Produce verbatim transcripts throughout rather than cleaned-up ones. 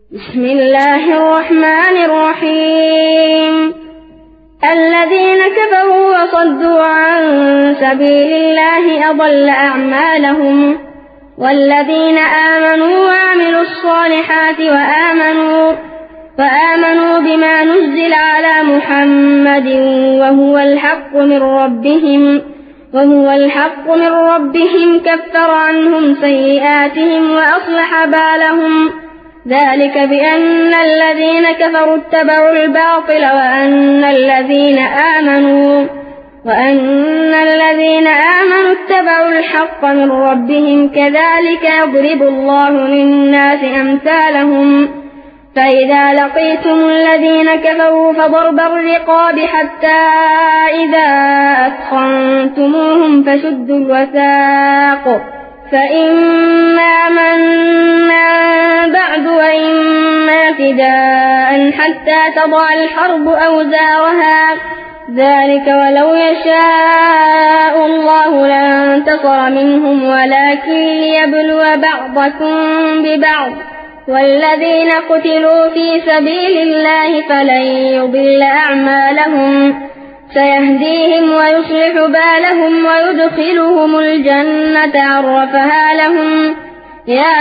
بسم الله الرحمن الرحيم الذين كفروا وصدوا عن سبيل الله أضل أعمالهم والذين آمنوا وعملوا الصالحات وآمنوا, وآمنوا بما نزل على محمد وهو الحق من ربهم وهو الحق من ربهم كفر عنهم سيئاتهم وأصلح بالهم ذلك بأن الذين كفروا اتبعوا الباطل وأن الذين آمنوا وأن الذين آمنوا اتبعوا الحق من ربهم كذلك يضرب الله للناس أمثالهم فإذا لقيتم الذين كفروا فضرب الرقاب حتى إذا أثخنتموهم فشدوا الوثاق فإما منا بعد وإما فداء حتى تضع الحرب أوزارها ذلك ولو يشاء الله لانتصر منهم ولكن ليبلو بعضكم ببعض والذين قتلوا في سبيل الله فلن يضل أعمالهم سيهديهم ويصلح بالهم ويدخلهم الجنة عرفها لهم يا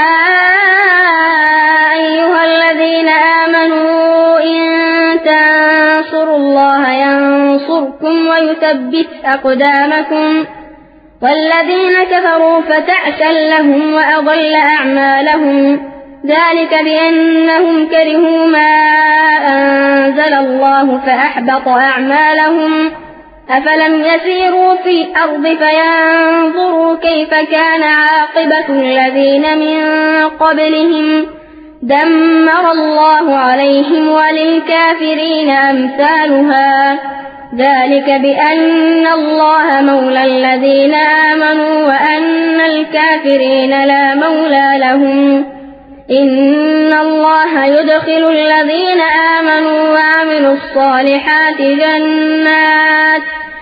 أيها الذين آمنوا إن تنصروا الله ينصركم ويثبت أقدامكم والذين كفروا فتعسا لهم وأضل أعمالهم ذلك بأنهم كرهوا ما أنزل الله فأحبط أعمالهم أفلم يسيروا في الأرض فينظروا كيف كان عاقبة الذين من قبلهم دمر الله عليهم وللكافرين أمثالها ذلك بأن الله مولى الذين آمنوا وأن الكافرين لا مولى لهم إن الله يدخل الذين آمنوا وعملوا الصالحات جنات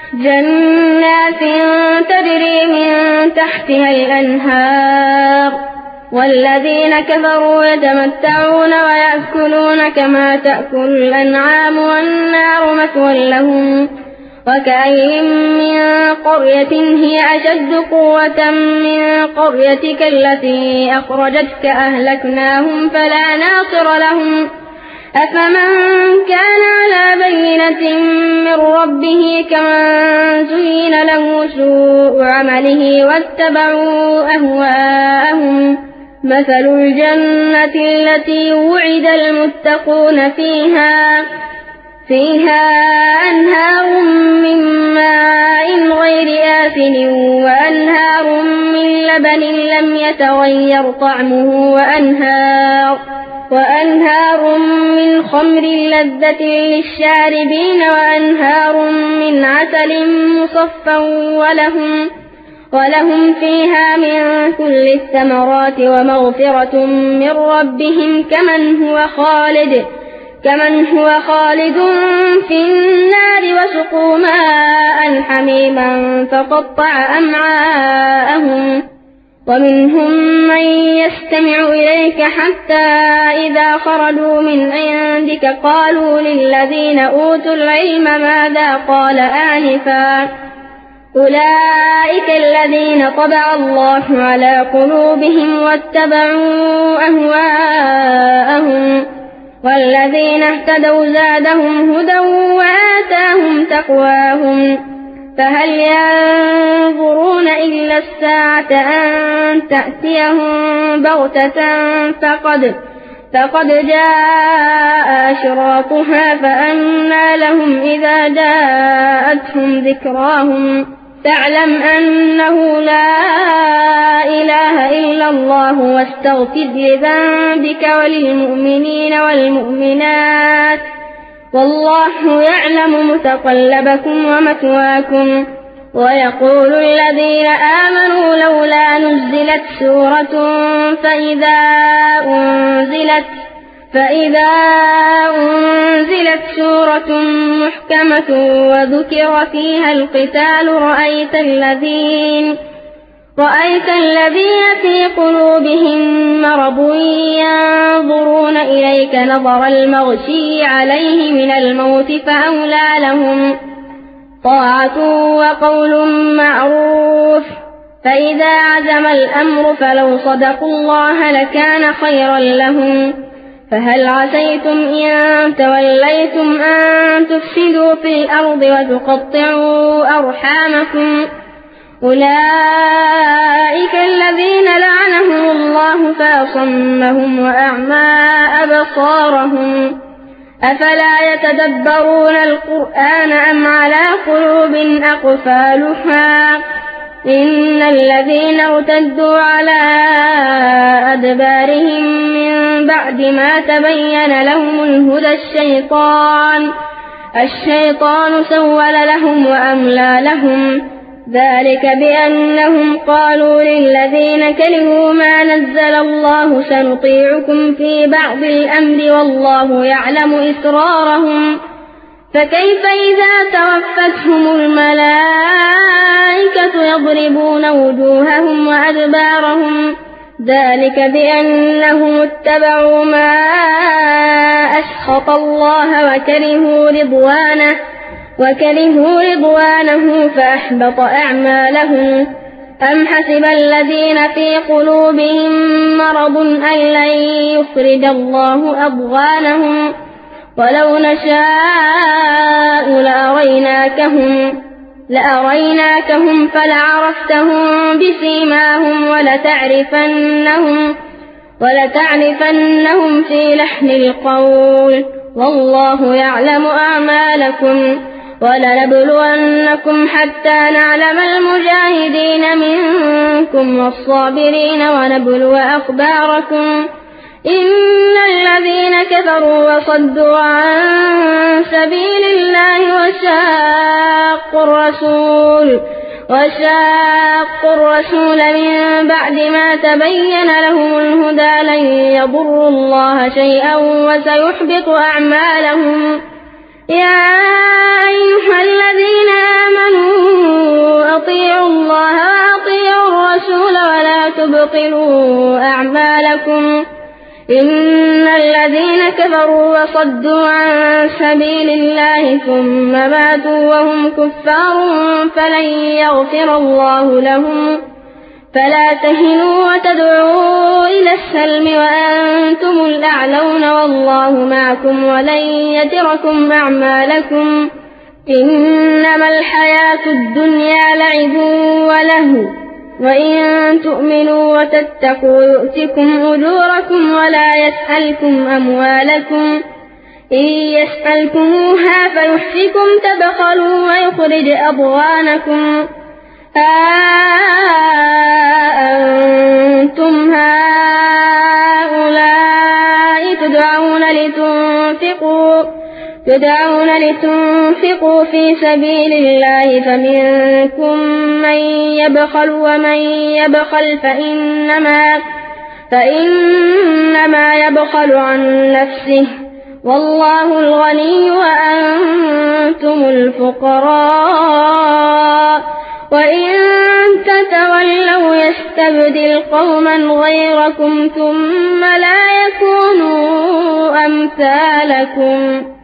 جنات تجري من تحتها الأنهار والذين كفروا يتمتعون ويأكلون كما تأكل الأنعام والنار مثوى لهم وكأي من قرية هي أشد قوة من قريتك التي أخرجتك أهلكناهم فلا ناصر لهم أفمن كان على بينة من ربه كمن زين له سوء عمله واتبعوا أهواءهم مثل الجنة التي وعد المتقون فيها فيها أنهار من ماء غير آسن وأنهار من لبن لم يتغير طعمه وأنهار, وأنهار من خمر لذة للشاربين وأنهار من عسل مصفى ولهم, ولهم فيها من كل الثمرات ومغفرة من ربهم كمن هو خالد كمن هو خالد في النار وسقوا ماء حميما فقطع أمعاءهم ومنهم من يستمع إليك حتى إذا خرجوا من عندك قالوا للذين أوتوا العلم ماذا قال آنفا أولئك الذين طبع الله على قلوبهم واتبعوا أهواءهم والذين اهتدوا زادهم هدى وآتاهم تقواهم فهل ينظرون إلا الساعة أن تأتيهم بغتة فقد, فقد جاء أشراطها فأنى لهم إذا جاءتهم ذكراهم فاعلم أنه لا إله إلا الله واستغفر لذنبك وللمؤمنين والمؤمنات والله يعلم متقلبكم ومثواكم ويقول الذين آمنوا لولا نزلت سورة فإذا أنزلت فإذا أنزلت سورة محكمة وذكر فيها القتال رأيت الذين رأيت الذين في قلوبهم مرض ينظرون إليك نظر المغشي عليه من الموت فأولى لهم طاعة وقول معروف فإذا عزم الأمر فلو صدقوا الله لكان خيرا لهم فهل عسيتم إن توليتم أن تفسدوا في الأرض وتقطعوا أرحامكم أولئك الذين لعنهم الله فأصمهم وأعمى أبصارهم أفلا يتدبرون القرآن أم على قلوب أقفالها إن الذين ارتدوا على أدبارهم من بعد ما تبين لهم الهدى الشيطان الشيطان سول لهم وأملى لهم ذلك بأنهم قالوا للذين كرهوا ما نزل الله سنطيعكم في بعض الأمر والله يعلم إسرارهم فكيف إذا توفتهم الملائكة يضربون وجوههم وأدبارهم ذلك بأنهم اتبعوا ما أسخط الله وكرهوا رضوانه وكرهوا رضوانه فأحبط أعمالهم أم حسب الذين في قلوبهم مرض أن لن يخرج الله أضغانهم ولو نشاء لأريناكهم لأريناكهم فلعرفتهم بسيماهم ولتعرفنهم ولتعرفنهم في لحن القول والله يعلم أعمالكم ولنبلونكم حتى نعلم المجاهدين منكم والصابرين ونبلو أخباركم إن الذين كفروا وصدوا عن سبيل الله وشاقوا الرسول وشاقوا الرسول من بعد ما تبين لهم الهدى لن يضروا الله شيئا وسيحبط أعمالهم يا أيها الذين آمنوا أطيعوا الله وأطيعوا الرسول ولا تبطلوا أعمالكم إن الذين كفروا وصدوا عن سبيل الله ثم ماتوا وهم كفار فلن يغفر الله لهم فلا تهنوا وتدعوا إلى السلم وأنتم الأعلون والله معكم ولن يتركم أعمالكم إنما الحياة الدنيا لعب ولهو وإن تؤمنوا وتتقوا يؤتكم أجوركم ولا يسألكم أموالكم إن يسألكموها فيحفكم تبخلوا ويخرج أضغانكم أأنتم هؤلاء تدعون لتنفقوا تدعون لتنفقوا في سبيل الله فمنكم من يبخل ومن يبخل فإنما فإنما يبخل عن نفسه والله الغني وأنتم الفقراء وإن تتولوا يستبدل قوما غيركم ثم لا يكونوا أمثالكم